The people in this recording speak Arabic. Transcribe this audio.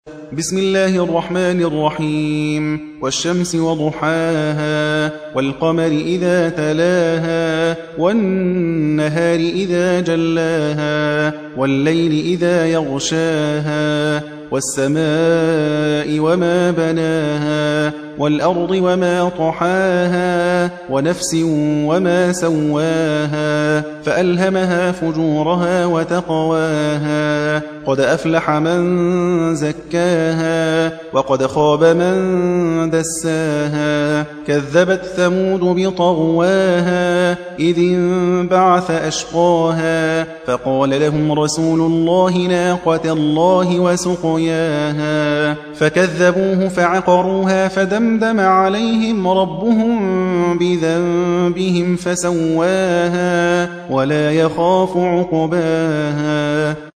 بسم الله الرحمن الرحيم والشمس وضحاها والقمر إذا تلاها والنهار إذا جلاها والليل إذا يغشاها والسماء وما بناها والأرض وما طحاها ونفس وما سواها فألهمها فجورها وتقواها قد أفلح من زكاها وقد خاب من دساها كذبت ثمود بطغواها إذ انبعث أشقاها فقال لهم رسول الله ناقة الله وسقياها فكذبوه فعقروها فدمدم عليهم ربهم بذنبهم فسواها ولا يخاف عقباها